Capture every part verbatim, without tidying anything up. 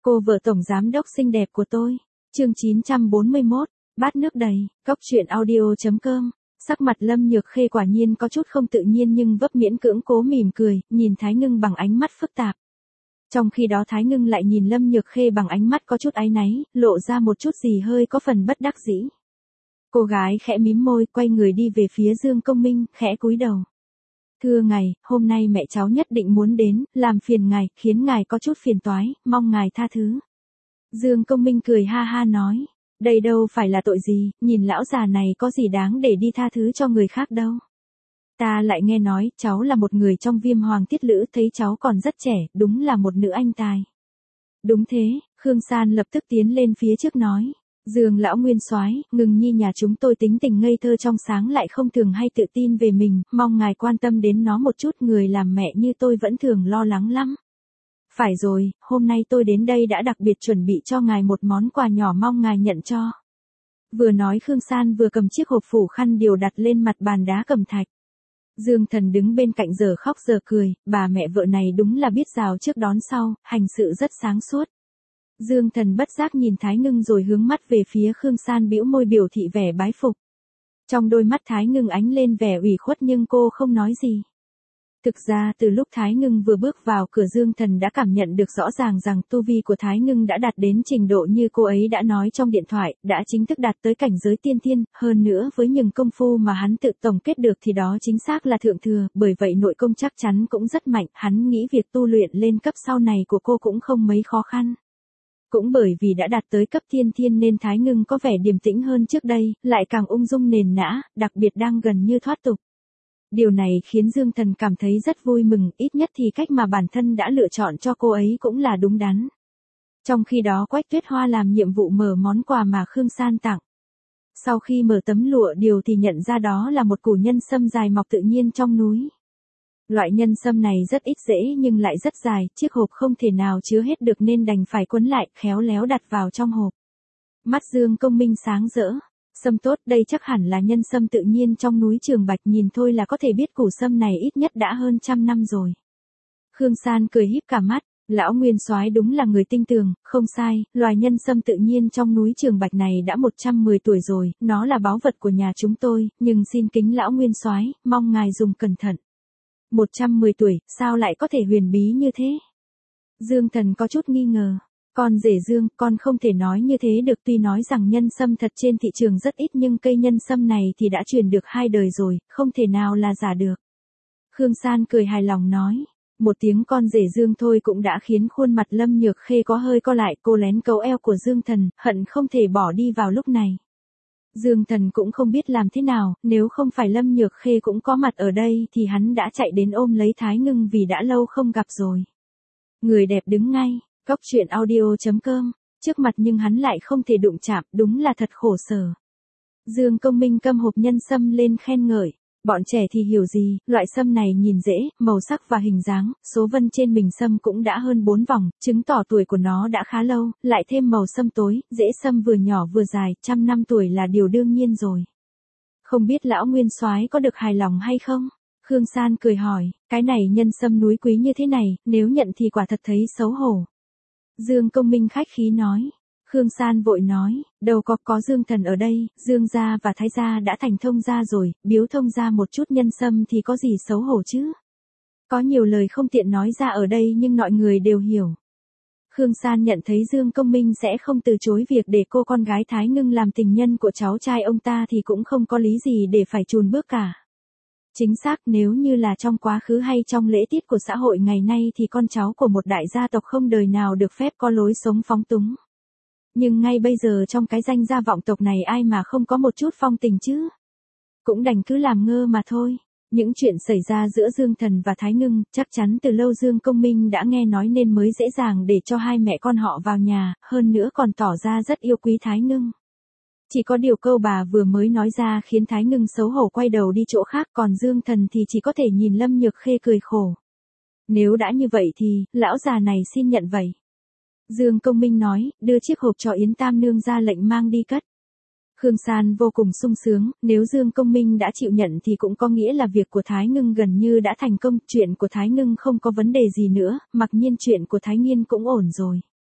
Cô vợ tổng giám đốc xinh đẹp của tôi. Chương chín trăm bốn mươi mốt, bát nước đầy, cốc truyện audio chấm com. Sắc mặt Lâm Nhược Khê quả nhiên có chút không tự nhiên nhưng vấp miễn cưỡng cố mỉm cười, nhìn Thái Ngưng bằng ánh mắt phức tạp. Trong khi đó Thái Ngưng lại nhìn Lâm Nhược Khê bằng ánh mắt có chút áy náy, lộ ra một chút gì hơi có phần bất đắc dĩ. Cô gái khẽ mím môi, quay người đi về phía Dương Công Minh, khẽ cúi đầu. Thưa ngài, hôm nay mẹ cháu nhất định muốn đến, làm phiền ngài, khiến ngài có chút phiền toái, mong ngài tha thứ. Dương Công Minh cười ha ha nói, đây đâu phải là tội gì, nhìn lão già này có gì đáng để đi tha thứ cho người khác đâu. Ta lại nghe nói, cháu là một người trong Viêm Hoàng Tiết Lữ, thấy cháu còn rất trẻ, đúng là một nữ anh tài. Đúng thế, Khương San lập tức tiến lên phía trước nói. Dương lão nguyên soái, Ngừng Nhi nhà chúng tôi tính tình ngây thơ trong sáng lại không thường hay tự tin về mình, mong ngài quan tâm đến nó một chút, người làm mẹ như tôi vẫn thường lo lắng lắm. Phải rồi, hôm nay tôi đến đây đã đặc biệt chuẩn bị cho ngài một món quà nhỏ, mong ngài nhận cho. Vừa nói Khương San vừa cầm chiếc hộp phủ khăn điều đặt lên mặt bàn đá cẩm thạch. Dương Thần đứng bên cạnh giờ khóc giờ cười, bà mẹ vợ này đúng là biết rào trước đón sau, hành sự rất sáng suốt. Dương Thần bất giác nhìn Thái Ngưng rồi hướng mắt về phía Khương San, bĩu môi biểu thị vẻ bái phục. Trong đôi mắt Thái Ngưng ánh lên vẻ ủy khuất nhưng cô không nói gì. Thực ra từ lúc Thái Ngưng vừa bước vào cửa, Dương Thần đã cảm nhận được rõ ràng rằng tu vi của Thái Ngưng đã đạt đến trình độ như cô ấy đã nói trong điện thoại, đã chính thức đạt tới cảnh giới tiên thiên, hơn nữa với những công phu mà hắn tự tổng kết được thì đó chính xác là thượng thừa, bởi vậy nội công chắc chắn cũng rất mạnh, hắn nghĩ việc tu luyện lên cấp sau này của cô cũng không mấy khó khăn. Cũng bởi vì đã đạt tới cấp tiên thiên nên Thái Ngưng có vẻ điềm tĩnh hơn trước đây, lại càng ung dung nền nã, đặc biệt đang gần như thoát tục. Điều này khiến Dương Thần cảm thấy rất vui mừng, ít nhất thì cách mà bản thân đã lựa chọn cho cô ấy cũng là đúng đắn. Trong khi đó Quách Tuyết Hoa làm nhiệm vụ mở món quà mà Khương San tặng. Sau khi mở tấm lụa điều thì nhận ra đó là một củ nhân sâm dài mọc tự nhiên trong núi. Loại nhân sâm này rất ít rễ nhưng lại rất dài, chiếc hộp không thể nào chứa hết được nên đành phải quấn lại, khéo léo đặt vào trong hộp. Mắt Dương Công Minh sáng rỡ. Sâm tốt, đây chắc hẳn là nhân sâm tự nhiên trong núi Trường Bạch, nhìn thôi là có thể biết củ sâm này ít nhất đã hơn trăm năm rồi. Khương San cười híp cả mắt, lão nguyên soái đúng là người tinh tường, không sai, loài nhân sâm tự nhiên trong núi Trường Bạch này đã một trăm mười tuổi rồi, nó là báu vật của nhà chúng tôi, nhưng xin kính lão nguyên soái, mong ngài dùng cẩn thận. một trăm mười tuổi, sao lại có thể huyền bí như thế? Dương Thần có chút nghi ngờ. Con rể Dương, con không thể nói như thế được, tuy nói rằng nhân sâm thật trên thị trường rất ít nhưng cây nhân sâm này thì đã truyền được hai đời rồi, không thể nào là giả được. Khương San cười hài lòng nói, một tiếng con rể Dương thôi cũng đã khiến khuôn mặt Lâm Nhược Khê có hơi co lại, cô lén cấu eo của Dương Thần, hận không thể bỏ đi vào lúc này. Dương Thần cũng không biết làm thế nào, nếu không phải Lâm Nhược Khê cũng có mặt ở đây thì hắn đã chạy đến ôm lấy Thái Ngưng vì đã lâu không gặp rồi. Người đẹp đứng ngay. Cốc truyện audio chấm com, trước mặt nhưng hắn lại không thể đụng chạm, đúng là thật khổ sở. Dương Công Minh cầm hộp nhân sâm lên khen ngợi, bọn trẻ thì hiểu gì, loại sâm này nhìn dễ, màu sắc và hình dáng, số vân trên mình sâm cũng đã hơn bốn vòng, chứng tỏ tuổi của nó đã khá lâu, lại thêm màu sâm tối, rễ sâm vừa nhỏ vừa dài, trăm năm tuổi là điều đương nhiên rồi. Không biết lão nguyên soái có được hài lòng hay không? Khương San cười hỏi, cái này nhân sâm núi quý như thế này, nếu nhận thì quả thật thấy xấu hổ. Dương Công Minh khách khí nói. Khương San vội nói, đâu có có Dương Thần ở đây, Dương gia và Thái gia đã thành thông gia rồi, biếu thông gia một chút nhân sâm thì có gì xấu hổ chứ. Có nhiều lời không tiện nói ra ở đây nhưng mọi người đều hiểu. Khương San nhận thấy Dương Công Minh sẽ không từ chối việc để cô con gái Thái Ngưng làm tình nhân của cháu trai ông ta thì cũng không có lý gì để phải chùn bước cả. Chính xác, nếu như là trong quá khứ hay trong lễ tiết của xã hội ngày nay thì con cháu của một đại gia tộc không đời nào được phép có lối sống phóng túng. Nhưng ngay bây giờ trong cái danh gia vọng tộc này ai mà không có một chút phong tình chứ? Cũng đành cứ làm ngơ mà thôi. Những chuyện xảy ra giữa Dương Thần và Thái Ngưng, chắc chắn từ lâu Dương Công Minh đã nghe nói nên mới dễ dàng để cho hai mẹ con họ vào nhà, hơn nữa còn tỏ ra rất yêu quý Thái Ngưng. Chỉ có điều câu bà vừa mới nói ra khiến Thái Ngưng xấu hổ quay đầu đi chỗ khác, còn Dương Thần thì chỉ có thể nhìn Lâm Nhược Khê cười khổ. Nếu đã như vậy thì, lão già này xin nhận vậy. Dương Công Minh nói, đưa chiếc hộp cho Yến Tam Nương ra lệnh mang đi cất. Khương San vô cùng sung sướng, nếu Dương Công Minh đã chịu nhận thì cũng có nghĩa là việc của Thái Ngưng gần như đã thành công, chuyện của Thái Ngưng không có vấn đề gì nữa, mặc nhiên chuyện của Thái Nghiên cũng ổn rồi.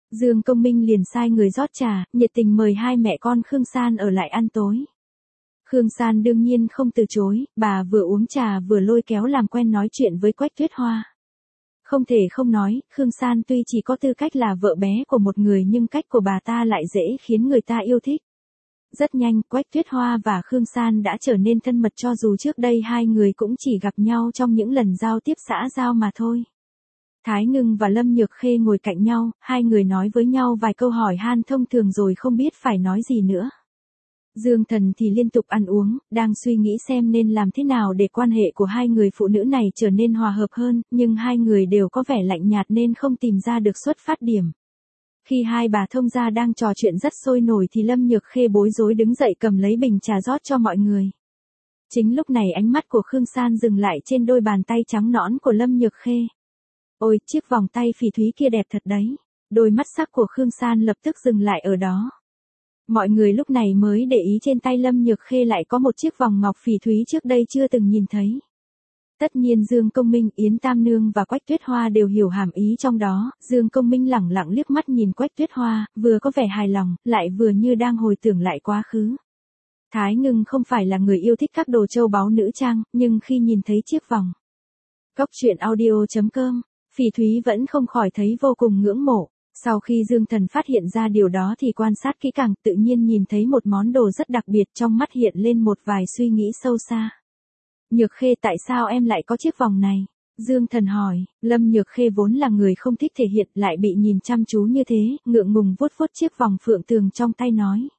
Dương Công Minh liền sai người rót trà, nhiệt tình mời hai mẹ con Khương San ở lại ăn tối. Khương San đương nhiên không từ chối, bà vừa uống trà vừa lôi kéo làm quen nói chuyện với Quách Tuyết Hoa. Không thể không nói, Khương San tuy chỉ có tư cách là vợ bé của một người nhưng cách của bà ta lại dễ khiến người ta yêu thích. Rất nhanh, Quách Tuyết Hoa và Khương San đã trở nên thân mật cho dù trước đây hai người cũng chỉ gặp nhau trong những lần giao tiếp xã giao mà thôi. Thái Ngưng và Lâm Nhược Khê ngồi cạnh nhau, hai người nói với nhau vài câu hỏi han thông thường rồi không biết phải nói gì nữa. Dương Thần thì liên tục ăn uống, đang suy nghĩ xem nên làm thế nào để quan hệ của hai người phụ nữ này trở nên hòa hợp hơn, nhưng hai người đều có vẻ lạnh nhạt nên không tìm ra được xuất phát điểm. Khi hai bà thông gia đang trò chuyện rất sôi nổi thì Lâm Nhược Khê bối rối đứng dậy cầm lấy bình trà rót cho mọi người. Chính lúc này ánh mắt của Khương San dừng lại trên đôi bàn tay trắng nõn của Lâm Nhược Khê. Ôi, chiếc vòng tay phỉ thúy kia đẹp thật đấy. Đôi mắt sắc của Khương San lập tức dừng lại ở đó. Mọi người lúc này mới để ý trên tay Lâm Nhược Khê lại có một chiếc vòng ngọc phỉ thúy trước đây chưa từng nhìn thấy. Tất nhiên Dương Công Minh, Yến Tam Nương và Quách Tuyết Hoa đều hiểu hàm ý trong đó. Dương Công Minh lẳng lặng liếc mắt nhìn Quách Tuyết Hoa, vừa có vẻ hài lòng, lại vừa như đang hồi tưởng lại quá khứ. Thái Ngưng không phải là người yêu thích các đồ châu báu nữ trang, nhưng khi nhìn thấy chiếc vòng Cốc truyện audio chấm com, phỉ thúy vẫn không khỏi thấy vô cùng ngưỡng mộ. Sau khi Dương Thần phát hiện ra điều đó thì quan sát kỹ càng, tự nhiên nhìn thấy một món đồ rất đặc biệt, trong mắt hiện lên một vài suy nghĩ sâu xa. Nhược Khê, tại sao em lại có chiếc vòng này? Dương Thần hỏi. Lâm Nhược Khê vốn là người không thích thể hiện, lại bị nhìn chăm chú như thế, ngượng ngùng vuốt vuốt chiếc vòng phượng tường trong tay nói.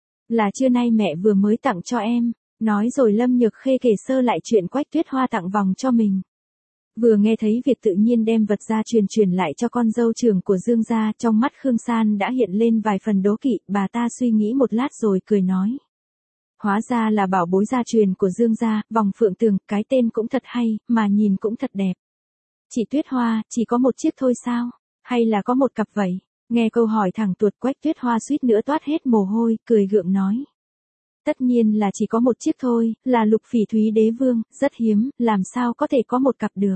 Là trưa nay mẹ vừa mới tặng cho em. Nói rồi Lâm Nhược Khê kể sơ lại chuyện Quách Tuyết Hoa tặng vòng cho mình. Vừa nghe thấy việc tự nhiên đem vật ra truyền truyền lại cho con dâu trưởng của Dương gia, trong mắt Khương San đã hiện lên vài phần đố kỵ, bà ta suy nghĩ một lát rồi cười nói. Hóa ra là bảo bối gia truyền của Dương gia, vòng phượng tường, cái tên cũng thật hay, mà nhìn cũng thật đẹp. Chị Tuyết Hoa, chỉ có một chiếc thôi sao? Hay là có một cặp vậy? Nghe câu hỏi thẳng tuột, Quách Tuyết Hoa suýt nữa toát hết mồ hôi, cười gượng nói. Tất nhiên là chỉ có một chiếc thôi, là lục phỉ thúy đế vương, rất hiếm, làm sao có thể có một cặp được.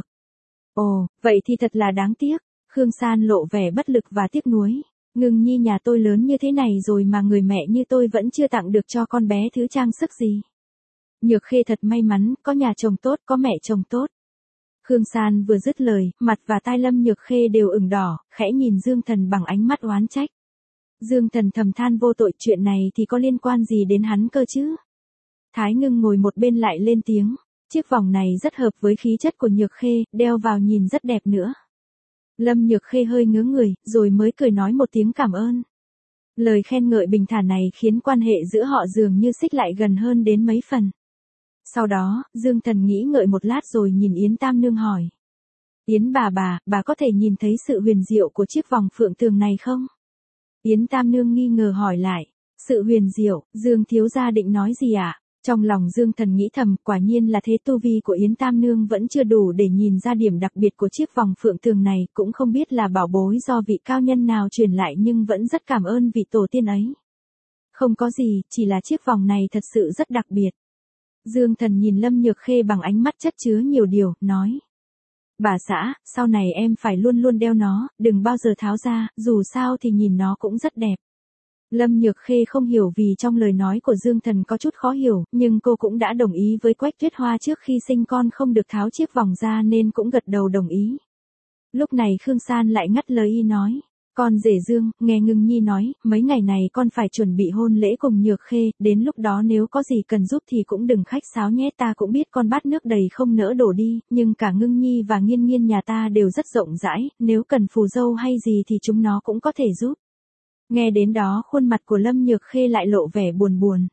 Ồ, vậy thì thật là đáng tiếc. Khương San lộ vẻ bất lực và tiếc nuối. Ngưng Nhi nhà tôi lớn như thế này rồi mà người mẹ như tôi vẫn chưa tặng được cho con bé thứ trang sức gì. Nhược Khê thật may mắn, có nhà chồng tốt, có mẹ chồng tốt. Khương San vừa dứt lời, mặt và tai Lâm Nhược Khê đều ửng đỏ, khẽ nhìn Dương Thần bằng ánh mắt oán trách. Dương Thần thầm than vô tội, chuyện này thì có liên quan gì đến hắn cơ chứ? Thái Ngưng ngồi một bên lại lên tiếng. Chiếc vòng này rất hợp với khí chất của Nhược Khê, đeo vào nhìn rất đẹp nữa. Lâm Nhược Khê hơi ngớ người, rồi mới cười nói một tiếng cảm ơn. Lời khen ngợi bình thản này khiến quan hệ giữa họ dường như xích lại gần hơn đến mấy phần. Sau đó, Dương Thần nghĩ ngợi một lát rồi nhìn Yến Tam Nương hỏi. Yến bà bà, bà có thể nhìn thấy sự huyền diệu của chiếc vòng phượng tường này không? Yến Tam Nương nghi ngờ hỏi lại. Sự huyền diệu, Dương thiếu gia định nói gì ạ? À? Trong lòng Dương Thần nghĩ thầm, quả nhiên là thế, tu vi của Yến Tam Nương vẫn chưa đủ để nhìn ra điểm đặc biệt của chiếc vòng phượng tường này, cũng không biết là bảo bối do vị cao nhân nào truyền lại nhưng vẫn rất cảm ơn vị tổ tiên ấy. Không có gì, chỉ là chiếc vòng này thật sự rất đặc biệt. Dương Thần nhìn Lâm Nhược Khê bằng ánh mắt chất chứa nhiều điều, nói. Bà xã, sau này em phải luôn luôn đeo nó, đừng bao giờ tháo ra, dù sao thì nhìn nó cũng rất đẹp. Lâm Nhược Khê không hiểu vì trong lời nói của Dương Thần có chút khó hiểu, nhưng cô cũng đã đồng ý với Quách Tuyết Hoa trước khi sinh con không được tháo chiếc vòng ra nên cũng gật đầu đồng ý. Lúc này Khương San lại ngắt lời y nói. Con rể Dương, nghe Ngưng Nhi nói, mấy ngày này con phải chuẩn bị hôn lễ cùng Nhược Khê, đến lúc đó nếu có gì cần giúp thì cũng đừng khách sáo nhé, ta cũng biết con bát nước đầy không nỡ đổ đi, nhưng cả Ngưng Nhi và Nghiên Nghiên nhà ta đều rất rộng rãi, nếu cần phù dâu hay gì thì chúng nó cũng có thể giúp. Nghe đến đó khuôn mặt của Lâm Nhược Khê lại lộ vẻ buồn buồn.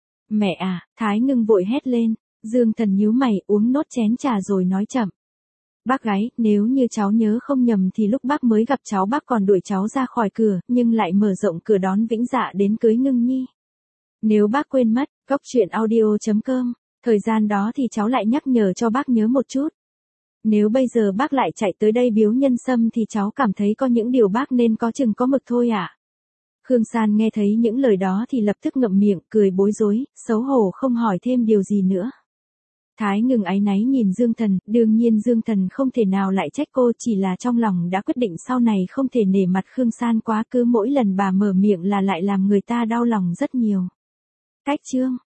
Mẹ à, Thái Ngưng vội hét lên. Dương Thần nhíu mày, uống nốt chén trà rồi nói chậm. Bác gái, nếu như cháu nhớ không nhầm thì lúc bác mới gặp cháu bác còn đuổi cháu ra khỏi cửa, nhưng lại mở rộng cửa đón Vĩnh Dạ đến cưới Ngưng Nhi. Nếu bác quên mất, cốc truyện audio chấm com, thời gian đó thì cháu lại nhắc nhở cho bác nhớ một chút. Nếu bây giờ bác lại chạy tới đây biếu nhân sâm thì cháu cảm thấy có những điều bác nên có chừng có mực thôi ạ. À? Khương San nghe thấy những lời đó thì lập tức ngậm miệng, cười bối rối, xấu hổ không hỏi thêm điều gì nữa. Thái Ngừng áy náy nhìn Dương Thần, đương nhiên Dương Thần không thể nào lại trách cô, chỉ là trong lòng đã quyết định sau này không thể nể mặt Khương San quá, cứ mỗi lần bà mở miệng là lại làm người ta đau lòng rất nhiều. Cách chương